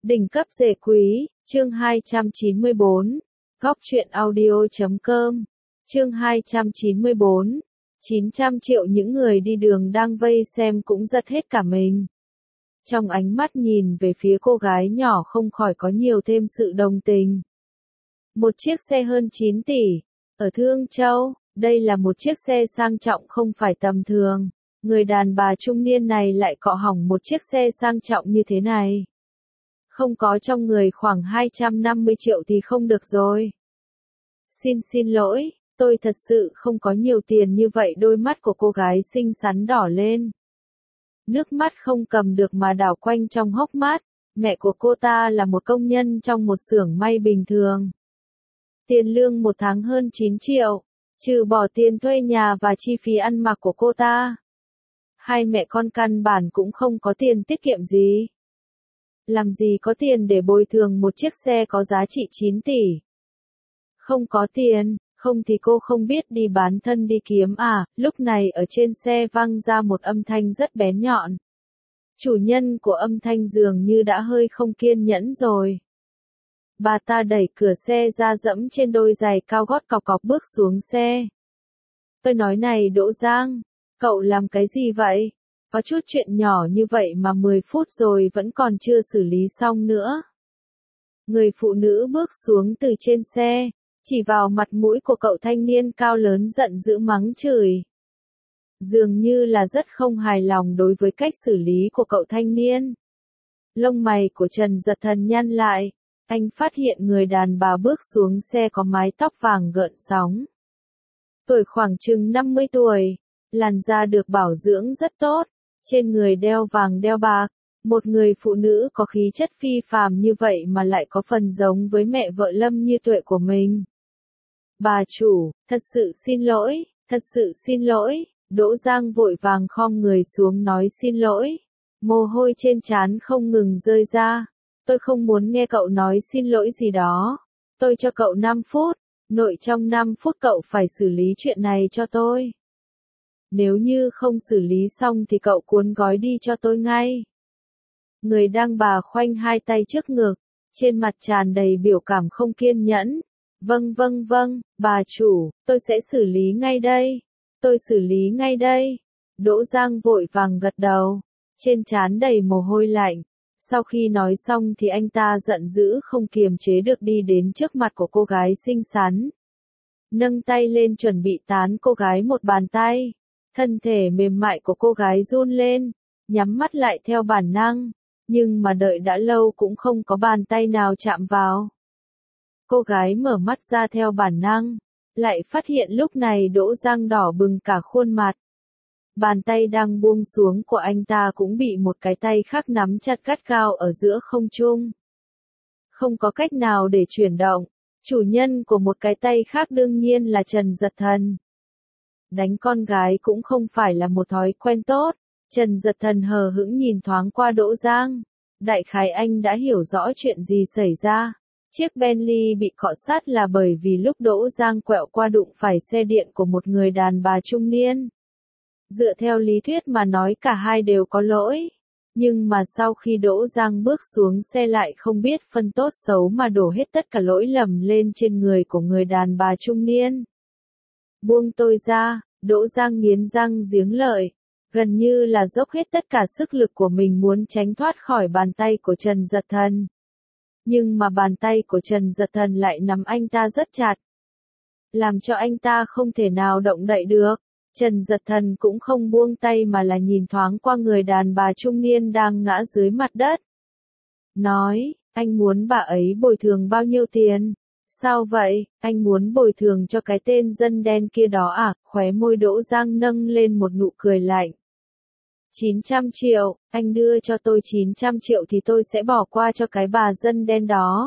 Đỉnh cấp rể quý, chương 294, Góc truyện audio.com, chương 294, 900 triệu những người đi đường đang vây xem cũng giật hết cả mình. Trong ánh mắt nhìn về phía cô gái nhỏ không khỏi có nhiều thêm sự đồng tình. Một chiếc xe hơn 9 tỷ, ở Thương Châu, đây là một chiếc xe sang trọng không phải tầm thường. Người đàn bà trung niên này lại cọ hỏng một chiếc xe sang trọng như thế này. Không có trong người khoảng 250 triệu thì không được rồi. Xin lỗi, tôi thật sự không có nhiều tiền như vậy. Đôi mắt của cô gái xinh xắn đỏ lên. Nước mắt không cầm được mà đảo quanh trong hốc mắt. Mẹ của cô ta là một công nhân trong một xưởng may bình thường. Tiền lương một tháng hơn 9 triệu, trừ bỏ tiền thuê nhà và chi phí ăn mặc của cô ta. Hai mẹ con căn bản cũng không có tiền tiết kiệm gì. Làm gì có tiền để bồi thường một chiếc xe có giá trị 9 tỷ. Không có tiền, không thì cô không biết đi bán thân đi kiếm à. Lúc này ở trên xe vang ra một âm thanh rất bén nhọn. Chủ nhân của âm thanh dường như đã hơi không kiên nhẫn rồi. Bà ta đẩy cửa xe ra dẫm trên đôi giày cao gót cọc cọc bước xuống xe. Tôi nói này Đỗ Giang, cậu làm cái gì vậy? Có chút chuyện nhỏ như vậy mà 10 phút rồi vẫn còn chưa xử lý xong nữa. Người phụ nữ bước xuống từ trên xe, chỉ vào mặt mũi của cậu thanh niên cao lớn giận dữ mắng chửi. Dường như là rất không hài lòng đối với cách xử lý của cậu thanh niên. Lông mày của Trần Giật Thần nhăn lại, anh phát hiện người đàn bà bước xuống xe có mái tóc vàng gợn sóng. Tuổi khoảng chừng 50 tuổi, làn da được bảo dưỡng rất tốt, trên người đeo vàng đeo bạc. Một người phụ nữ có khí chất phi phàm như vậy mà lại có phần giống với mẹ vợ Lâm Như Tuệ của mình. Bà chủ, thật sự xin lỗi, Đỗ Giang vội vàng khom người xuống nói xin lỗi. Mồ hôi trên trán không ngừng rơi ra. Tôi không muốn nghe cậu nói xin lỗi gì đó. Tôi cho cậu 5 phút, nội trong 5 phút cậu phải xử lý chuyện này cho tôi. Nếu như không xử lý xong thì cậu cuốn gói đi cho tôi ngay. Người đàn bà khoanh hai tay trước ngực, trên mặt tràn đầy biểu cảm không kiên nhẫn. Vâng, bà chủ, tôi sẽ xử lý ngay đây. Đỗ Giang vội vàng gật đầu, trên trán đầy mồ hôi lạnh. Sau khi nói xong thì anh ta giận dữ không kiềm chế được đi đến trước mặt của cô gái xinh xắn. Nâng tay lên chuẩn bị tán cô gái một bàn tay. Thân thể mềm mại của cô gái run lên, nhắm mắt lại theo bản năng, nhưng mà đợi đã lâu cũng không có bàn tay nào chạm vào. Cô gái mở mắt ra theo bản năng, lại phát hiện lúc này Đỗ Giang đỏ bừng cả khuôn mặt. Bàn tay đang buông xuống của anh ta cũng bị một cái tay khác nắm chặt gắt gao ở giữa không trung. Không có cách nào để chuyển động, chủ nhân của một cái tay khác đương nhiên là Trần Giật Thần. Đánh con gái cũng không phải là một thói quen tốt. Trần Giật Thần hờ hững nhìn thoáng qua Đỗ Giang. Đại khái anh đã hiểu rõ chuyện gì xảy ra. Chiếc Bentley bị cọ sát là bởi vì lúc Đỗ Giang quẹo qua đụng phải xe điện của một người đàn bà trung niên. Dựa theo lý thuyết mà nói cả hai đều có lỗi. Nhưng mà sau khi Đỗ Giang bước xuống xe lại không biết phân tốt xấu mà đổ hết tất cả lỗi lầm lên trên người của người đàn bà trung niên. Buông tôi ra, Đỗ Giang nghiến răng giếng lợi, gần như là dốc hết tất cả sức lực của mình muốn tránh thoát khỏi bàn tay của Trần Giật Thần. Nhưng mà bàn tay của Trần Giật Thần lại nắm anh ta rất chặt, làm cho anh ta không thể nào động đậy được. Trần Giật Thần cũng không buông tay mà là nhìn thoáng qua người đàn bà trung niên đang ngã dưới mặt đất. Nói, anh muốn bà ấy bồi thường bao nhiêu tiền? Sao vậy, anh muốn bồi thường cho cái tên dân đen kia đó à? Khóe môi Đỗ Giang nâng lên một nụ cười lạnh. 900 triệu, anh đưa cho tôi 900 triệu thì tôi sẽ bỏ qua cho cái bà dân đen đó.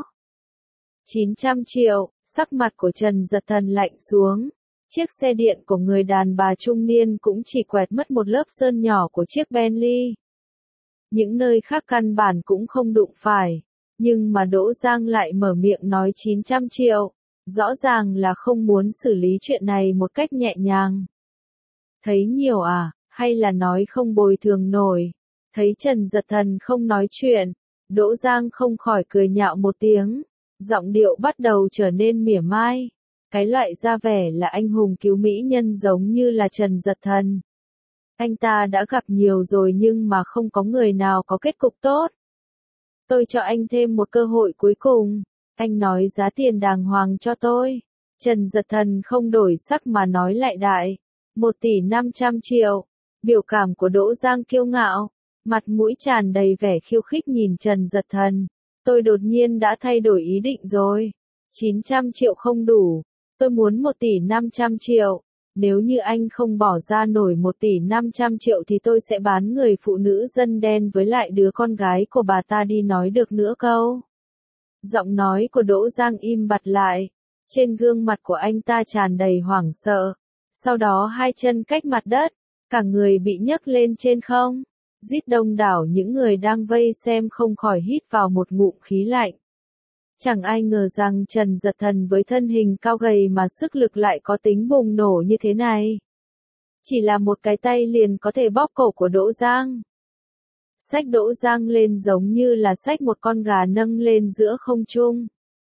900 triệu, sắc mặt của Trần Giật Thần lạnh xuống. Chiếc xe điện của người đàn bà trung niên cũng chỉ quẹt mất một lớp sơn nhỏ của chiếc Bentley. Những nơi khác căn bản cũng không đụng phải. Nhưng mà Đỗ Giang lại mở miệng nói 900 triệu. Rõ ràng là không muốn xử lý chuyện này một cách nhẹ nhàng. Thấy nhiều à, hay là nói không bồi thường nổi? Thấy Trần Giật Thần không nói chuyện, Đỗ Giang không khỏi cười nhạo một tiếng, giọng điệu bắt đầu trở nên mỉa mai. Cái loại ra vẻ là anh hùng cứu mỹ nhân giống như là Trần Dật Thần. Anh ta đã gặp nhiều rồi nhưng mà không có người nào có kết cục tốt. Tôi cho anh thêm một cơ hội cuối cùng. Anh nói giá tiền đàng hoàng cho tôi. Trần Dật Thần không đổi sắc mà nói lại đại. 1,5 tỷ. Biểu cảm của Đỗ Giang kiêu ngạo. Mặt mũi tràn đầy vẻ khiêu khích nhìn Trần Dật Thần. Tôi đột nhiên đã thay đổi ý định rồi. 900 triệu không đủ. Tôi muốn 1,5 tỷ. Nếu như anh không bỏ ra nổi 1,5 tỷ thì tôi sẽ bán người phụ nữ dân đen với lại đứa con gái của bà ta đi nói được nữa câu. Giọng nói của Đỗ Giang im bặt lại. Trên gương mặt của anh ta tràn đầy hoảng sợ. Sau đó hai chân cách mặt đất, cả người bị nhấc lên trên không. Rít đông đảo những người đang vây xem không khỏi hít vào một ngụm khí lạnh. Chẳng ai ngờ rằng Trần Dật Thần với thân hình cao gầy mà sức lực lại có tính bùng nổ như thế này. Chỉ là một cái tay liền có thể bóp cổ của Đỗ Giang. Xách Đỗ Giang lên giống như là xách một con gà nâng lên giữa không trung.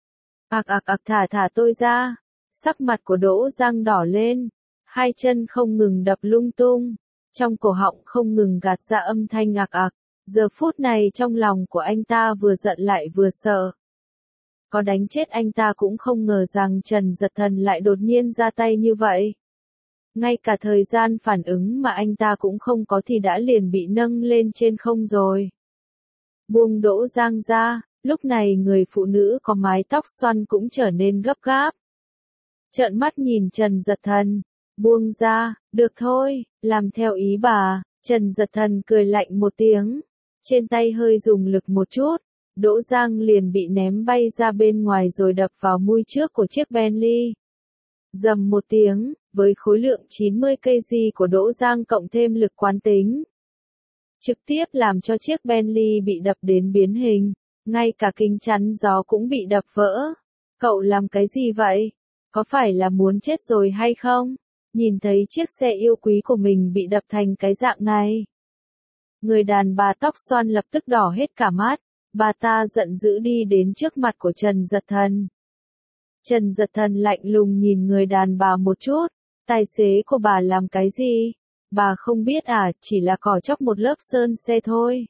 Thả tôi ra. Sắc mặt của Đỗ Giang đỏ lên. Hai chân không ngừng đập lung tung. Trong cổ họng không ngừng gạt ra âm thanh Giờ phút này trong lòng của anh ta vừa giận lại vừa sợ. Có đánh chết anh ta cũng không ngờ rằng Trần Dật Thần lại đột nhiên ra tay như vậy. Ngay cả thời gian phản ứng mà anh ta cũng không có thì đã liền bị nâng lên trên không rồi. Buông Đỗ Giang ra, lúc này người phụ nữ có mái tóc xoăn cũng trở nên gấp gáp. Trợn mắt nhìn Trần Dật Thần, buông ra, được thôi, làm theo ý bà. Trần Dật Thần cười lạnh một tiếng, trên tay hơi dùng lực một chút. Đỗ Giang liền bị ném bay ra bên ngoài rồi đập vào mui trước của chiếc Bentley. Rầm một tiếng, với khối lượng 90 kg của Đỗ Giang cộng thêm lực quán tính, trực tiếp làm cho chiếc Bentley bị đập đến biến hình, ngay cả kính chắn gió cũng bị đập vỡ. Cậu làm cái gì vậy? Có phải là muốn chết rồi hay không? Nhìn thấy chiếc xe yêu quý của mình bị đập thành cái dạng này. Người đàn bà tóc xoăn lập tức đỏ hết cả mắt. Bà ta giận dữ đi đến trước mặt của Trần Dật Thần. Trần Dật Thần lạnh lùng nhìn người đàn bà một chút. Tài xế của bà làm cái gì? Bà không biết à, chỉ là cỏ chóc một lớp sơn xe thôi.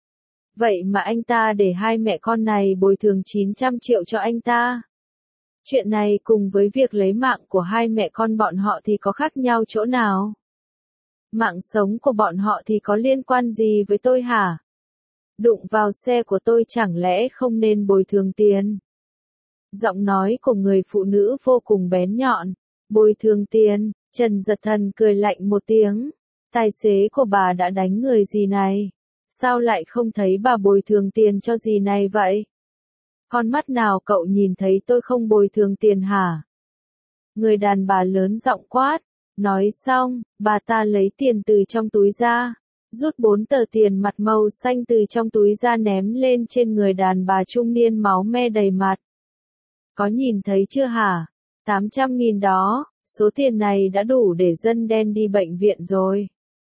Vậy mà anh ta để hai mẹ con này bồi thường 900 triệu cho anh ta. Chuyện này cùng với việc lấy mạng của hai mẹ con bọn họ thì có khác nhau chỗ nào? Mạng sống của bọn họ thì có liên quan gì với tôi hả? Đụng vào xe của tôi chẳng lẽ không nên bồi thường tiền? Giọng nói của người phụ nữ vô cùng bén nhọn. Bồi thường tiền, Trần Dật Thần cười lạnh một tiếng. Tài xế của bà đã đánh người gì này? Sao lại không thấy bà bồi thường tiền cho gì này vậy? Con mắt nào cậu nhìn thấy tôi không bồi thường tiền hả? Người đàn bà lớn giọng quát. Nói xong, bà ta lấy tiền từ trong túi ra. Rút 4 tờ tiền mặt màu xanh từ trong túi ra ném lên trên người đàn bà trung niên máu me đầy mặt. Có nhìn thấy chưa hả? 800.000 đó, số tiền này đã đủ để dân đen đi bệnh viện rồi.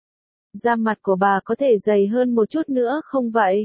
Da mặt của bà có thể dày hơn một chút nữa không vậy?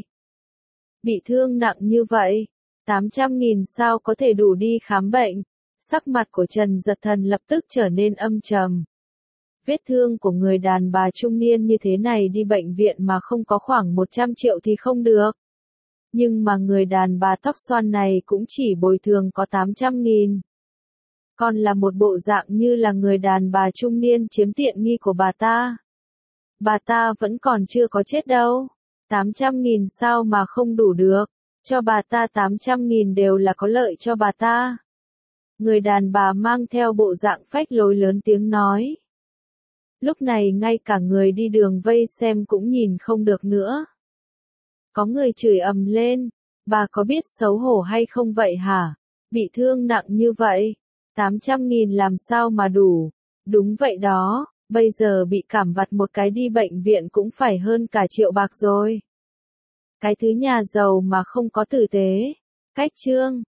Bị thương nặng như vậy, 800.000 sao có thể đủ đi khám bệnh? Sắc mặt của Trần Dật Thần lập tức trở nên âm trầm. Vết thương của người đàn bà trung niên như thế này đi bệnh viện mà không có khoảng 100 triệu thì không được. Nhưng mà người đàn bà tóc xoăn này cũng chỉ bồi thường có 800.000. Còn là một bộ dạng như là người đàn bà trung niên chiếm tiện nghi của bà ta. Bà ta vẫn còn chưa có chết đâu. 800.000 sao mà không đủ được. Cho bà ta 800.000 đều là có lợi cho bà ta. Người đàn bà mang theo bộ dạng phách lối lớn tiếng nói. Lúc này ngay cả người đi đường vây xem cũng nhìn không được nữa. Có người chửi ầm lên. Bà có biết xấu hổ hay không vậy hả? Bị thương nặng như vậy. 800.000 làm sao mà đủ? Đúng vậy đó. Bây giờ bị cảm vặt một cái đi bệnh viện cũng phải hơn cả triệu bạc rồi. Cái thứ nhà giàu mà không có tử tế. Cách chương